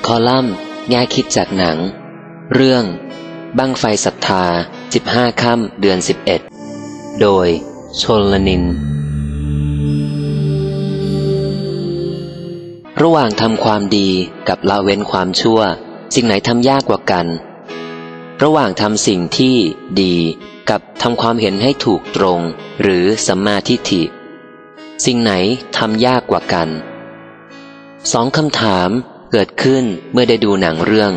คอลัมน์แง่คิดจากหนังเรื่องบั้งไฟศรัทธา15ค่ำเดือน11โดยชลนินทร์ระหว่างทำความดีกับละเว้นความชั่วสิ่งไหนทำยากกว่ากันระหว่างทำสิ่งที่ดีกับทำความเห็นให้ถูกตรงหรือสัมมาทิฏฐิสิ่งไหนทำยากกว่ากัน2 คำถามเกิดขึ้นเมื่อได้ดูหนังเรื่อง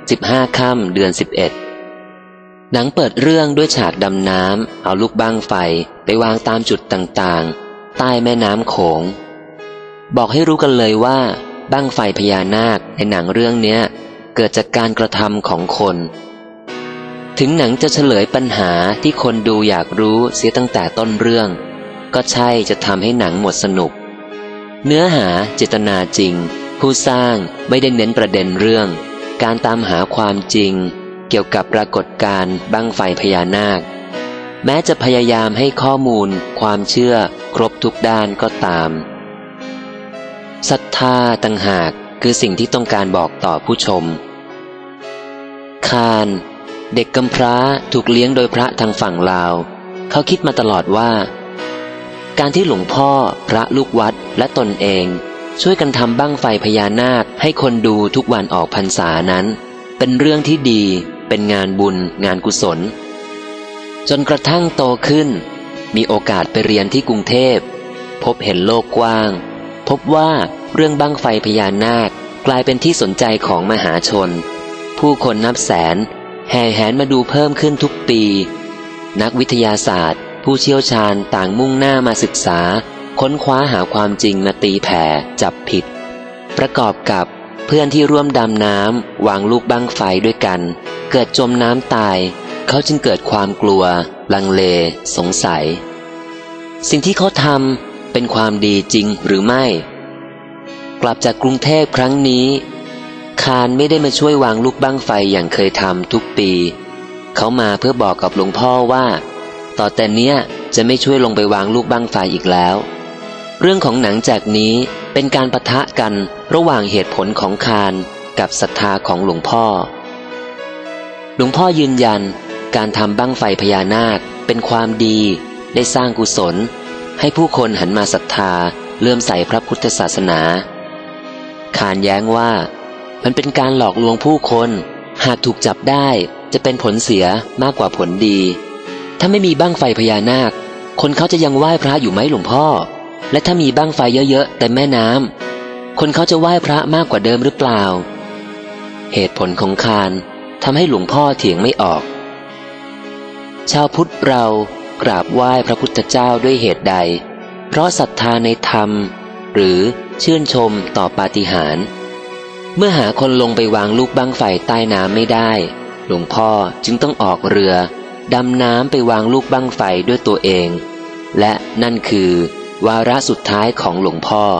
15ค่ำเดือน11หนังเปิดเรื่องด้วยฉากดำน้ำเอาลูกบั้งไฟไปวางตามจุดต่างๆใต้แม่น้ำโขงบอกให้รู้กันเลยว่าบั้งไฟพญานาคในหนังเรื่องนี้เกิดจากการกระทำของคนถึงหนังจะเฉลยปัญหาที่คนดูอยากรู้เสียตั้งแต่ต้นเรื่องก็ใช่จะทำให้หนังหมดสนุกเนื้อหาเจตนาจริงผู้สร้างไม่ได้เน้นประเด็นเรื่องการตามหาความจริงเกี่ยวกับปรากฏการณ์บั้งไฟพญานาคแม้จะพยายามให้ข้อมูลความเชื่อครบทุกด้านก็ตามศรัทธาต่างหากคือสิ่งที่ต้องการบอกต่อผู้ชมคานเด็กกำพร้าถูกเลี้ยงโดยพระทางฝั่งลาวเขาคิดมาตลอดว่าการที่หลวงพ่อพระลูกวัดและตนเองช่วยกันทำบั้งไฟพญานาคให้คนดูทุกวันออกพรรษานั้นเป็นเรื่องที่ดีเป็นงานบุญงานกุศลจนกระทั่งโตขึ้นมีโอกาสไปเรียนที่กรุงเทพพบเห็นโลกกว้างพบว่าเรื่องบั้งไฟพญานาคกลายเป็นที่สนใจของมหาชนผู้คนนับแสนแห่แหนมาดูเพิ่มขึ้นทุกปีนักวิทยาศาสตร์ผู้เชี่ยวชาญต่างมุ่งหน้ามาศึกษาค้นคว้าหาความจริงมาตีแผ่จับผิดประกอบกับเพื่อนที่ร่วมดำน้ำวางลูกบั้งไฟด้วยกันเกิดจมน้ำตายเขาจึงเกิดความกลัวลังเลสงสัยสิ่งที่เขาทำเป็นความดีจริงหรือไม่กลับจากกรุงเทพครั้งนี้คานไม่ได้มาช่วยวางลูกบั้งไฟอย่างเคยทำทุกปีเขามาเพื่อบอกกับหลวงพ่อว่าต่อแต่เนี้ยจะไม่ช่วยลงไปวางลูกบั้งไฟอีกแล้วเรื่องของหนังจากนี้เป็นการปะทะกันระหว่างเหตุผลของคานกับศรัทธาของหลวงพ่อหลวงพ่อยืนยันการทำบั้งไฟพญานาคเป็นความดีได้สร้างกุศลให้ผู้คนหันมาศรัทธาเลื่อมใสพระพุทธศาสนาคานแย้งว่ามันเป็นการหลอกลวงผู้คนหากถูกจับได้จะเป็นผลเสียมากกว่าผลดีถ้าไม่มีบั้งไฟพญานาคคนเขาจะยังไหว้พระอยู่ไหมหลวงพ่อและถ้ามีบั้งไฟเยอะๆแต่แม่น้ำคนเขาจะไหว้พระมากกว่าเดิมหรือเปล่าเหตุผลของคานทำให้หลวงพ่อเถียงไม่ออกชาวพุทธเรากราบไหว้พระพุทธเจ้าด้วยเหตุใดเพราะศรัทธาในธรรมหรือชื่นชมต่อปาฏิหาริย์เมื่อหาคนลงไปวางลูกบั้งไฟใต้น้ำไม่ได้หลวงพ่อจึงต้องออกเรือดำน้ำไปวางลูกบั้งไฟด้วยตัวเองและนั่นคือวาระสุดท้ายของหลวงพ่อ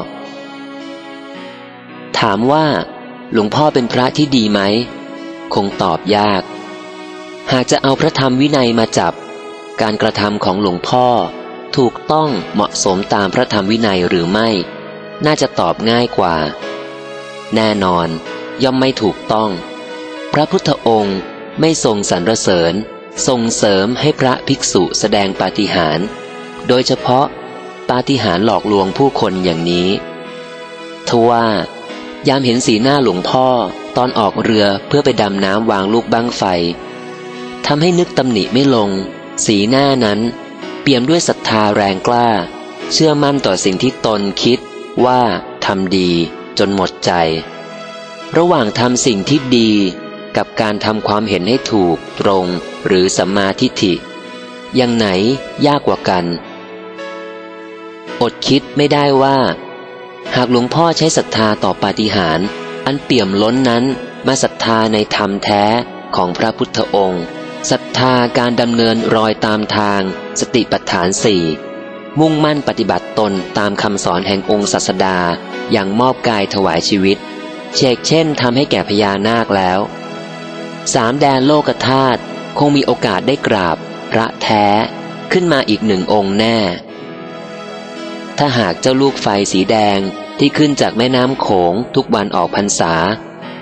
ถามว่าหลวงพ่อเป็นพระที่ดีไหมคงตอบยากหากจะเอาพระธรรมวินัยมาจับการกระทำของหลวงพ่อถูกต้องเหมาะสมตามพระธรรมวินัยหรือไม่น่าจะตอบง่ายกว่าแน่นอนย่อมไม่ถูกต้องพระพุทธองค์ไม่ทรงสรรเสริญส่งเสริมให้พระภิกษุแสดงปาฏิหาริย์โดยเฉพาะปาฏิหาริย์หลอกลวงผู้คนอย่างนี้ทว่ายามเห็นสีหน้าหลวงพ่อตอนออกเรือเพื่อไปดำน้ำวางลูกบั้งไฟทำให้นึกตำหนิไม่ลงสีหน้านั้นเปี่ยมด้วยศรัทธาแรงกล้าเชื่อมั่นต่อสิ่งที่ตนคิดว่าทำดีจนหมดใจระหว่างทำสิ่งที่ดีกับการทำความเห็นให้ถูกตรงหรือสัมมาทิฏฐิอย่างไหนยากกว่ากันอดคิดไม่ได้ว่าหากหลวงพ่อใช้ศรัทธาต่อปาฏิหาริย์อันเปี่ยมล้นนั้นมาศรัทธาในธรรมแท้ของพระพุทธองค์ศรัทธาการดำเนินรอยตามทางสติปัฏฐานสี่มุ่งมั่นปฏิบัติตนตามคำสอนแห่งองค์ศาสดาอย่างมอบกายถวายชีวิตเช่นทำให้แก่พญานาคแล้ว3 แดนโลกธาตุคงมีโอกาสได้กราบพระแท้ขึ้นมาอีก1 องค์แน่ถ้าหากเจ้าลูกไฟสีแดงที่ขึ้นจากแม่น้ำโขงทุกวันออกพรรษา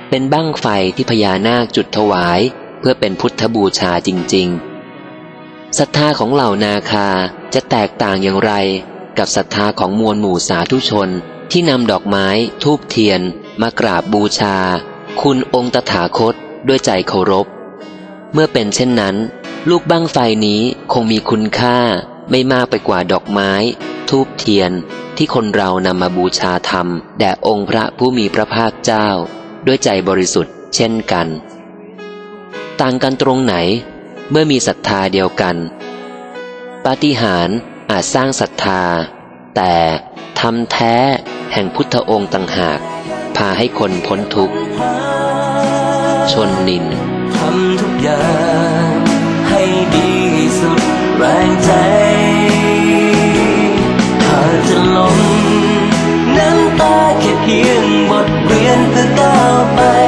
เป็นบั้งไฟที่พญานาคจุดถวายเพื่อเป็นพุทธบูชาจริงๆศรัทธาของเหล่านาคาจะแตกต่างอย่างไรกับศรัทธาของมวลหมู่สาธุชนที่นำดอกไม้ธูปเทียนมากราบบูชาคุณองค์ตถาคตด้วยใจเคารพเมื่อเป็นเช่นนั้นลูกบั้งไฟนี้คงมีคุณค่าไม่มากไปกว่าดอกไม้ธูปเทียนที่คนเรานำมาบูชาธรรมแด่องค์พระผู้มีพระภาคเจ้าด้วยใจบริสุทธิ์เช่นกันต่างกันตรงไหนเมื่อมีศรัทธาเดียวกันปาฏิหาริย์อาจสร้างศรัทธาแต่ธรรมแท้แห่งพุทธองค์ต่างหากพาให้คนพ้นทุกข์ชนนินทำทุกอย่างให้ดีสุดแรงใจถ้าจะล้มน้ำตาแค่เพียงบทเรียนเพื่อก้าวไป